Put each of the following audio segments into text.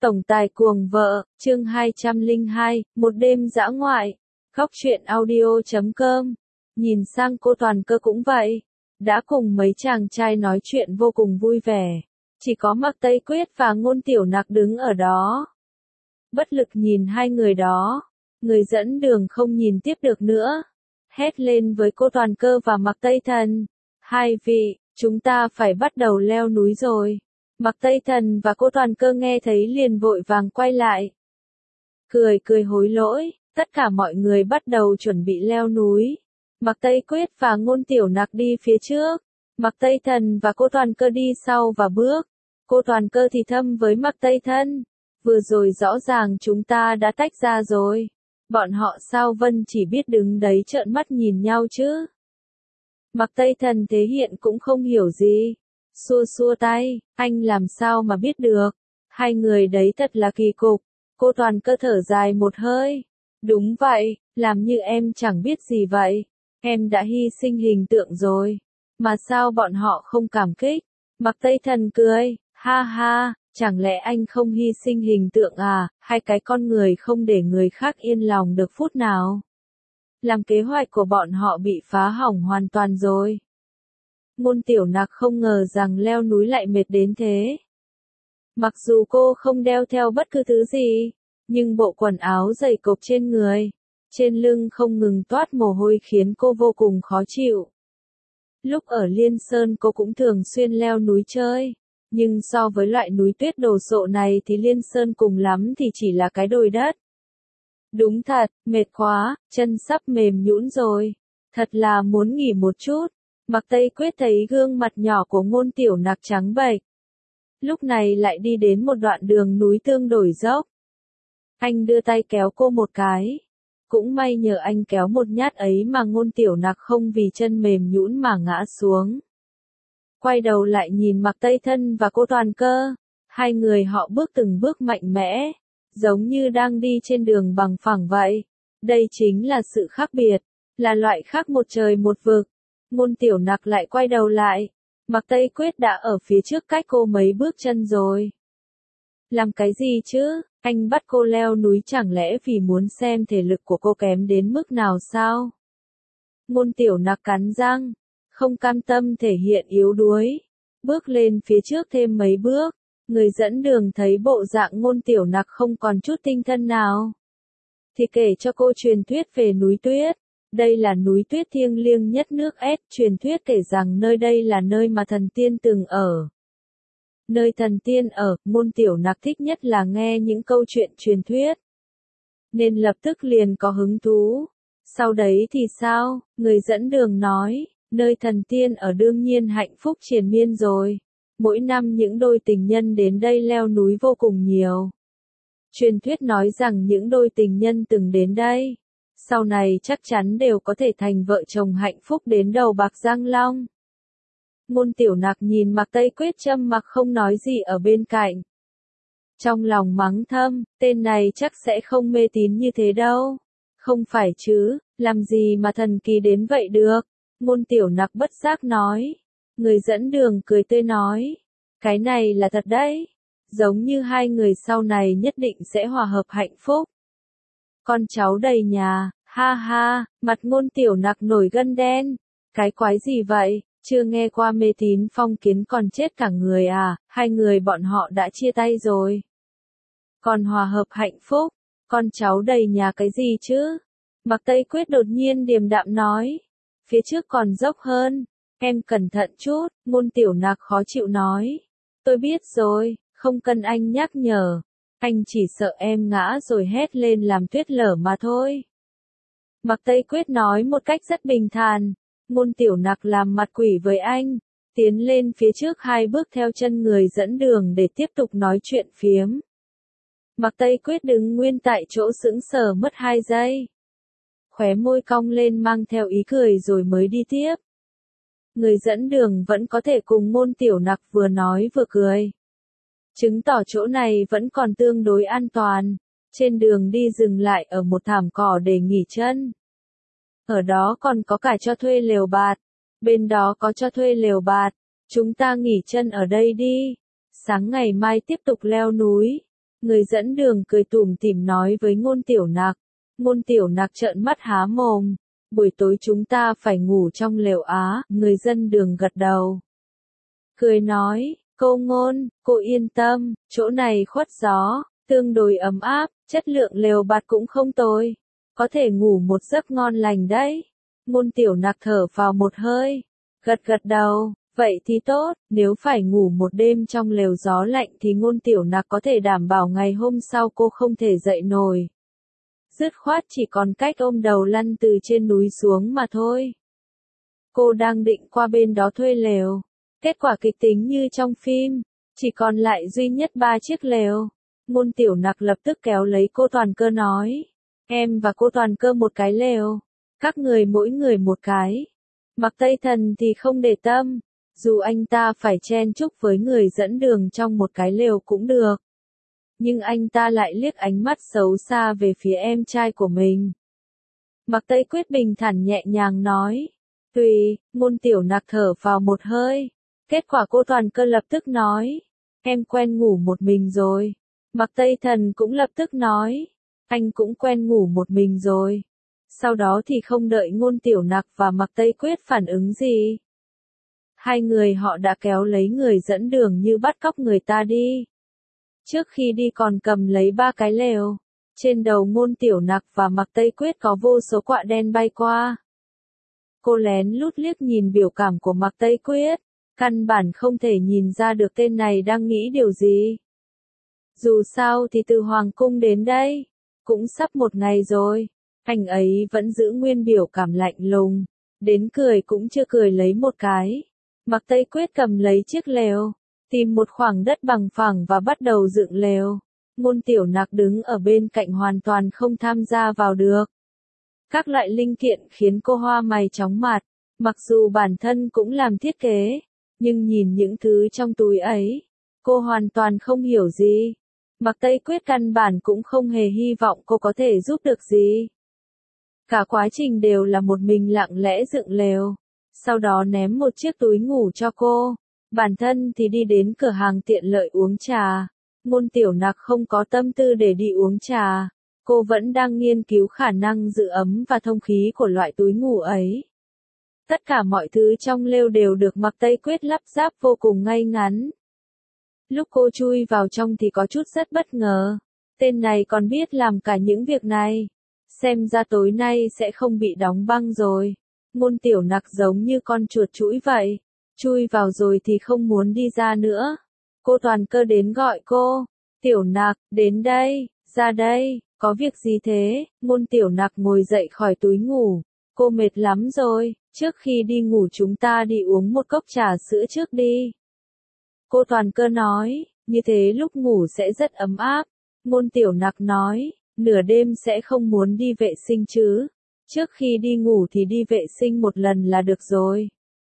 Tổng tài cuồng vợ, chương 202, một đêm dã ngoại. Góc truyện audio.com. Nhìn sang cô Toàn Cơ cũng vậy. Đã cùng mấy chàng trai nói chuyện vô cùng vui vẻ. Chỉ có Mạc Tây Quyết và Ngôn Tiểu Nặc đứng ở đó. Bất lực nhìn hai người đó. Người dẫn đường không nhìn tiếp được nữa. Hét lên với cô Toàn Cơ và Mạc Tây Thần. Hai vị, chúng ta phải bắt đầu leo núi rồi. Mạc Tây Thần và cô Toàn Cơ nghe thấy liền vội vàng quay lại. Cười hối lỗi, tất cả mọi người bắt đầu chuẩn bị leo núi. Mạc Tây Quyết và Ngôn Tiểu Nặc đi phía trước. Mạc Tây Thần và cô Toàn Cơ đi sau và bước. Cô Toàn Cơ thì thầm với Mạc Tây Thần. Vừa rồi rõ ràng chúng ta đã tách ra rồi. Bọn họ sao Vân chỉ biết đứng đấy trợn mắt nhìn nhau chứ. Mạc Tây Thần thể hiện cũng không hiểu gì. Xua tay, anh làm sao mà biết được. Hai người đấy thật là kỳ cục. Cô Toàn Cơ thở dài một hơi. Đúng vậy, làm như em chẳng biết gì vậy. Em đã hy sinh hình tượng rồi. Mà sao bọn họ không cảm kích? Mạc Tây Thần cười, ha ha, chẳng lẽ anh không hy sinh hình tượng à, hay cái con người không để người khác yên lòng được phút nào? Làm kế hoạch của bọn họ bị phá hỏng hoàn toàn rồi. Ngôn Tiểu Nặc không ngờ rằng leo núi lại mệt đến thế. Mặc dù cô không đeo theo bất cứ thứ gì, nhưng bộ quần áo dày cộp trên người, trên lưng không ngừng toát mồ hôi khiến cô vô cùng khó chịu. Lúc ở Liên Sơn cô cũng thường xuyên leo núi chơi, nhưng so với loại núi tuyết đồ sộ này thì Liên Sơn cùng lắm thì chỉ là cái đồi đất. Đúng thật, mệt quá, chân sắp mềm nhũn rồi, thật là muốn nghỉ một chút. Mạc Tây Quyết thấy gương mặt nhỏ của Ngôn Tiểu Nặc trắng bệch. Lúc này lại đi đến một đoạn đường núi tương đối dốc. Anh đưa tay kéo cô một cái. Cũng may nhờ anh kéo một nhát ấy mà Ngôn Tiểu Nặc không vì chân mềm nhũn mà ngã xuống. Quay đầu lại nhìn Mạc Tây Thân và cô Toàn Cơ. Hai người họ bước từng bước mạnh mẽ, giống như đang đi trên đường bằng phẳng vậy. Đây chính là sự khác biệt, là loại khác một trời một vực. Ngôn Tiểu Nặc lại quay đầu lại. Mạc Tây Quyết đã ở phía trước cách cô mấy bước chân rồi. Làm cái gì chứ? Anh bắt cô leo núi chẳng lẽ vì muốn xem thể lực của cô kém đến mức nào sao? Ngôn Tiểu Nặc cắn răng, không cam tâm thể hiện yếu đuối. Bước lên phía trước thêm mấy bước. Người dẫn đường thấy bộ dạng Ngôn Tiểu Nặc không còn chút tinh thần nào. Thì kể cho cô truyền thuyết về núi tuyết. Đây là núi tuyết thiêng liêng nhất nước S, truyền thuyết kể rằng nơi đây là nơi mà thần tiên từng ở. Nơi thần tiên ở, Ngôn Tiểu Nặc thích nhất là nghe những câu chuyện truyền thuyết. Nên lập tức liền có hứng thú. Sau đấy thì sao? Người dẫn đường nói, nơi thần tiên ở đương nhiên hạnh phúc triền miên rồi. Mỗi năm những đôi tình nhân đến đây leo núi vô cùng nhiều. Truyền thuyết nói rằng những đôi tình nhân từng đến đây, sau này chắc chắn đều có thể thành vợ chồng hạnh phúc đến đầu bạc răng long. Ngôn Tiểu Nặc nhìn Mạc Tây Quyết trầm mặc không nói gì ở bên cạnh. Trong lòng mắng thầm, tên này chắc sẽ không mê tín như thế đâu. Không phải chứ, làm gì mà thần kỳ đến vậy được. Ngôn Tiểu Nặc bất giác nói. Người dẫn đường cười tươi nói. Cái này là thật đấy. Giống như hai người sau này nhất định sẽ hòa hợp hạnh phúc. Con cháu đầy nhà, ha ha, mặt Ngôn Tiểu Nặc nổi gân đen. Cái quái gì vậy, chưa nghe qua mê tín phong kiến còn chết cả người à, hai người bọn họ đã chia tay rồi. Còn hòa hợp hạnh phúc, con cháu đầy nhà cái gì chứ? Mạc Tây Quyết đột nhiên điềm đạm nói. Phía trước còn dốc hơn, em cẩn thận chút, Ngôn Tiểu Nặc khó chịu nói. Tôi biết rồi, không cần anh nhắc nhở. Anh chỉ sợ em ngã rồi hét lên làm tuyết lở mà thôi. Mạc Tây Quyết nói một cách rất bình thản. Ngôn Tiểu Nặc làm mặt quỷ với anh, tiến lên phía trước hai bước theo chân người dẫn đường để tiếp tục nói chuyện phiếm. Mạc Tây Quyết đứng nguyên tại chỗ sững sờ mất 2 giây. Khóe môi cong lên mang theo ý cười rồi mới đi tiếp. Người dẫn đường vẫn có thể cùng Ngôn Tiểu Nặc vừa nói vừa cười. Chứng tỏ chỗ này vẫn còn tương đối an toàn. Trên đường đi dừng lại ở một thảm cỏ để nghỉ chân. Ở đó còn có cả cho thuê lều bạt. Bên đó có cho thuê lều bạt. Chúng ta nghỉ chân ở đây đi. Sáng ngày mai tiếp tục leo núi. Người dẫn đường cười tủm tỉm nói với Ngôn Tiểu Nặc. Ngôn Tiểu Nặc trợn mắt há mồm. Buổi tối chúng ta phải ngủ trong lều á, người dẫn đường gật đầu. Cười nói, cô Ngôn, cô yên tâm, chỗ này khuất gió, tương đối ấm áp, chất lượng lều bạt cũng không tồi. Có thể ngủ một giấc ngon lành đấy. Ngôn Tiểu Nặc thở vào một hơi, gật gật đầu, vậy thì tốt, nếu phải ngủ một đêm trong lều gió lạnh thì Ngôn Tiểu Nặc có thể đảm bảo ngày hôm sau cô không thể dậy nổi. Dứt khoát chỉ còn cách ôm đầu lăn từ trên núi xuống mà thôi. Cô đang định qua bên đó thuê lều. Kết quả kịch tính như trong phim, chỉ còn lại duy nhất 3 chiếc lều. Ngôn Tiểu Nặc lập tức kéo lấy cô Toàn Cơ nói. Em và cô Toàn Cơ một cái lều. Các người mỗi người một cái. Mặc Tây Thần thì không để tâm. Dù anh ta phải chen chúc với người dẫn đường trong một cái lều cũng được. Nhưng anh ta lại liếc ánh mắt xấu xa về phía em trai của mình. Mặc Tây Quyết bình thản nhẹ nhàng nói. Tùy, Ngôn Tiểu Nặc thở vào một hơi. Kết quả cô Toàn Cơ lập tức nói. Em quen ngủ một mình rồi. Mặc Tây Thần cũng lập tức nói. Anh cũng quen ngủ một mình rồi. Sau đó thì không đợi Ngôn Tiểu Nặc và Mặc Tây Quyết phản ứng gì. Hai người họ đã kéo lấy người dẫn đường như bắt cóc người ta đi. Trước khi đi còn cầm lấy 3 cái lều. Trên đầu Ngôn Tiểu Nặc và Mặc Tây Quyết có vô số quạ đen bay qua. Cô lén lút liếc nhìn biểu cảm của Mặc Tây Quyết. Căn bản không thể nhìn ra được tên này đang nghĩ điều gì. Dù sao thì từ Hoàng Cung đến đây, cũng sắp một ngày rồi. Anh ấy vẫn giữ nguyên biểu cảm lạnh lùng. Đến cười cũng chưa cười lấy một cái. Mặc Tây Quyết cầm lấy chiếc lều. Tìm một khoảng đất bằng phẳng và bắt đầu dựng lều. Ngôn Tiểu Nặc đứng ở bên cạnh hoàn toàn không tham gia vào được. Các loại linh kiện khiến cô hoa mày chóng mặt. Mặc dù bản thân cũng làm thiết kế. Nhưng nhìn những thứ trong túi ấy, cô hoàn toàn không hiểu gì. Mặc Tây Quyết căn bản cũng không hề hy vọng cô có thể giúp được gì. Cả quá trình đều là một mình lặng lẽ dựng lều. Sau đó ném một chiếc túi ngủ cho cô. Bản thân thì đi đến cửa hàng tiện lợi uống trà. Ngôn Tiểu Nặc không có tâm tư để đi uống trà. Cô vẫn đang nghiên cứu khả năng giữ ấm và thông khí của loại túi ngủ ấy. Tất cả mọi thứ trong lều đều được Mặc Tây Quyết lắp ráp vô cùng ngay ngắn. Lúc cô chui vào trong thì có chút rất bất ngờ. Tên này còn biết làm cả những việc này. Xem ra tối nay sẽ không bị đóng băng rồi. Ngôn Tiểu Nặc giống như con chuột chũi vậy. Chui vào rồi thì không muốn đi ra nữa. Cô Toàn Cơ đến gọi cô. Tiểu Nặc, đến đây, ra đây, có việc gì thế? Ngôn Tiểu Nặc ngồi dậy khỏi túi ngủ. Cô mệt lắm rồi, trước khi đi ngủ chúng ta đi uống một cốc trà sữa trước đi. Cô Toàn Cơ nói, như thế lúc ngủ sẽ rất ấm áp. Ngôn Tiểu Nặc nói, nửa đêm sẽ không muốn đi vệ sinh chứ. Trước khi đi ngủ thì đi vệ sinh một lần là được rồi.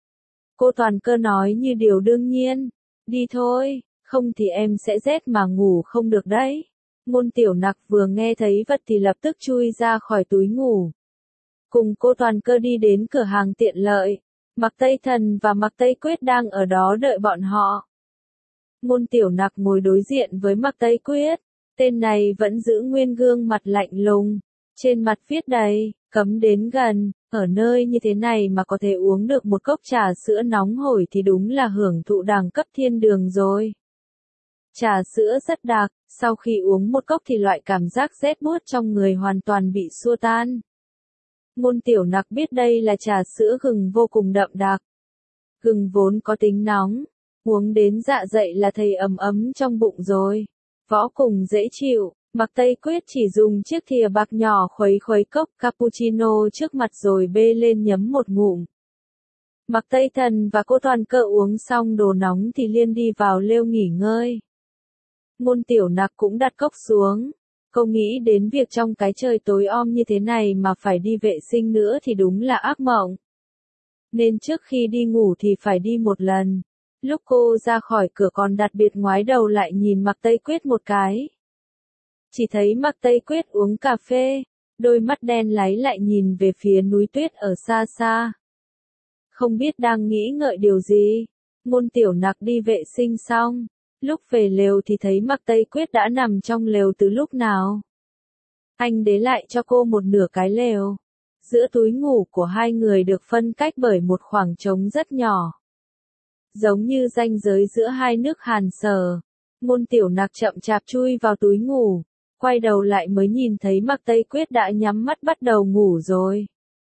Cô Toàn Cơ nói như điều đương nhiên. Đi thôi, không thì em sẽ rét mà ngủ không được đấy. Ngôn Tiểu Nặc vừa nghe thấy vật thì lập tức chui ra khỏi túi ngủ. Cùng cô Toàn Cơ đi đến cửa hàng tiện lợi. Mặc Tây Thần và Mặc Tây Quyết đang ở đó đợi bọn họ. Ngôn Tiểu Nặc ngồi đối diện với Mặc Tây Quyết. Tên này vẫn giữ nguyên gương mặt lạnh lùng. Trên mặt viết đầy, cấm đến gần. Ở nơi như thế này mà có thể uống được một cốc trà sữa nóng hổi thì đúng là hưởng thụ đẳng cấp thiên đường rồi. Trà sữa rất đặc, sau khi uống một cốc thì loại cảm giác rét buốt trong người hoàn toàn bị xua tan. Ngôn Tiểu Nặc biết đây là trà sữa gừng vô cùng đậm đặc. Gừng vốn có tính nóng, uống đến dạ dày là thấy ấm ấm trong bụng rồi. Vô cùng dễ chịu. Mặc Tây Quyết chỉ dùng chiếc thìa bạc nhỏ khuấy khuấy cốc cappuccino trước mặt rồi bê lên nhấm một ngụm. Mặc Tây Thần và cô Toàn Cơ uống xong đồ nóng thì liền đi vào lều nghỉ ngơi. Ngôn Tiểu Nặc cũng đặt cốc xuống. Cô nghĩ đến việc trong cái trời tối om như thế này mà phải đi vệ sinh nữa thì đúng là ác mộng. Nên trước khi đi ngủ thì phải đi một lần. Lúc cô ra khỏi cửa còn đặc biệt ngoái đầu lại nhìn Mặc Tây Quyết một cái. Chỉ thấy Mặc Tây Quyết uống cà phê, đôi mắt đen láy lại nhìn về phía núi tuyết ở xa xa. Không biết đang nghĩ ngợi điều gì. Ngôn Tiểu Nặc đi vệ sinh xong, Lúc về lều thì thấy Mạc Tây Quyết đã nằm trong lều từ lúc nào. Anh để lại cho cô một nửa cái lều. Giữa túi ngủ của hai người được phân cách bởi một khoảng trống rất nhỏ. Giống như ranh giới giữa hai nước Hàn Sở. Ngôn Tiểu Nặc chậm chạp chui vào túi ngủ. Quay đầu lại mới nhìn thấy Mạc Tây Quyết đã nhắm mắt bắt đầu ngủ rồi.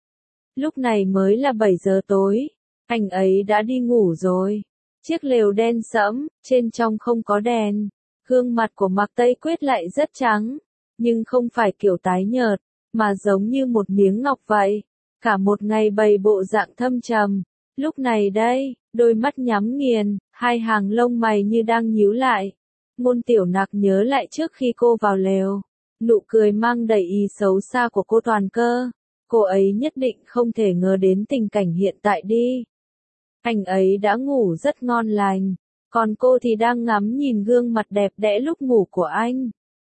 Lúc này mới là 7 giờ tối. Anh ấy đã đi ngủ rồi. Chiếc lều đen sẫm, trên trong không có đèn. Gương mặt của Mạc Tây Quyết lại rất trắng. Nhưng không phải kiểu tái nhợt, mà giống như một miếng ngọc vậy. Cả một ngày bày bộ dạng thâm trầm. Lúc này đây, đôi mắt nhắm nghiền, hai hàng lông mày như đang nhíu lại. Ngôn Tiểu Nặc nhớ lại trước khi cô vào lều. Nụ cười mang đầy ý xấu xa của cô Toàn Cơ. Cô ấy nhất định không thể ngờ đến tình cảnh hiện tại đi. Anh ấy đã ngủ rất ngon lành. Còn cô thì đang ngắm nhìn gương mặt đẹp đẽ lúc ngủ của anh.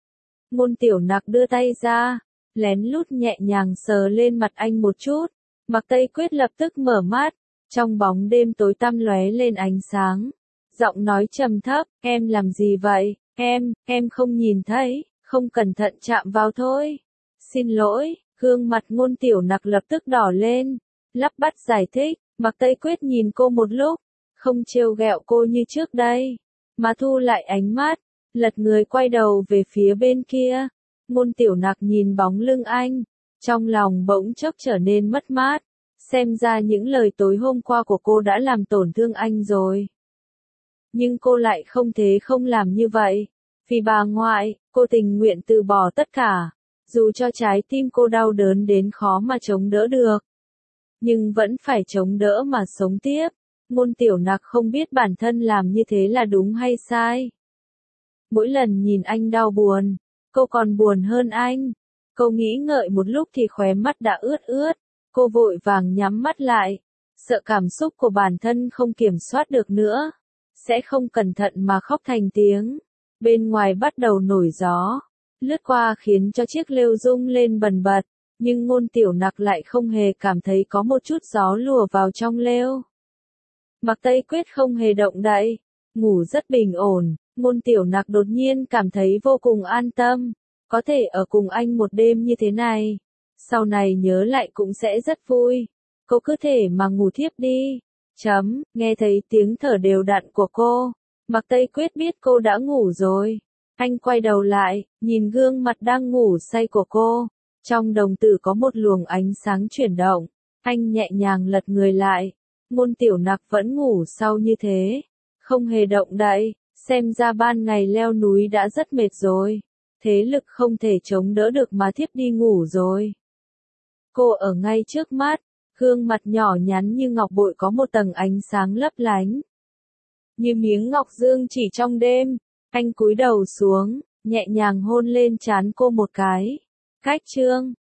Ngôn Tiểu Nặc đưa tay ra, lén lút nhẹ nhàng sờ lên mặt anh một chút. Mạc Tây Quyết lập tức mở mắt, trong bóng đêm tối tăm lóe lên ánh sáng. Giọng nói trầm thấp, em làm gì vậy, em không nhìn thấy, không cẩn thận chạm vào thôi. Xin lỗi, gương mặt Ngôn Tiểu Nặc lập tức đỏ lên, lắp bắp giải thích. Mạc Tây Quyết nhìn cô một lúc, không trêu ghẹo cô như trước đây, mà thu lại ánh mắt, lật người quay đầu về phía bên kia. Ngôn Tiểu Nặc nhìn bóng lưng anh, trong lòng bỗng chốc trở nên mất mát, xem ra những lời tối hôm qua của cô đã làm tổn thương anh rồi. Nhưng cô lại không thể không làm như vậy, vì bà ngoại, cô tình nguyện từ bỏ tất cả, dù cho trái tim cô đau đớn đến khó mà chống đỡ được. Nhưng vẫn phải chống đỡ mà sống tiếp. Ngôn Tiểu Nặc không biết bản thân làm như thế là đúng hay sai. Mỗi lần nhìn anh đau buồn, cô còn buồn hơn anh. Cô nghĩ ngợi một lúc thì khóe mắt đã ướt ướt. Cô vội vàng nhắm mắt lại, sợ cảm xúc của bản thân không kiểm soát được nữa, sẽ không cẩn thận mà khóc thành tiếng. Bên ngoài bắt đầu nổi gió, lướt qua khiến cho chiếc lều rung lên bần bật. Nhưng Ngôn Tiểu Nặc lại không hề cảm thấy có một chút gió lùa vào trong lều. Mạc Tây Quyết không hề động đậy, ngủ rất bình ổn. Ngôn Tiểu Nặc đột nhiên cảm thấy vô cùng an tâm, có thể ở cùng anh một đêm như thế này. Sau này nhớ lại cũng sẽ rất vui. Cô cứ thể mà ngủ thiếp đi. Nghe thấy tiếng thở đều đặn của cô. Mạc Tây Quyết biết cô đã ngủ rồi. Anh quay đầu lại, nhìn gương mặt đang ngủ say của cô. Trong đồng tử có một luồng ánh sáng chuyển động. Anh nhẹ nhàng lật người lại. Ngôn Tiểu Nặc vẫn ngủ sau như thế. Không hề động đậy. Xem ra ban ngày leo núi đã rất mệt rồi. Thế lực không thể chống đỡ được mà thiếp đi ngủ rồi. Cô ở ngay trước mắt. Gương mặt nhỏ nhắn như ngọc bội có một tầng ánh sáng lấp lánh. Như miếng ngọc dương chỉ trong đêm. Anh cúi đầu xuống, nhẹ nhàng hôn lên trán cô một cái. Cách chương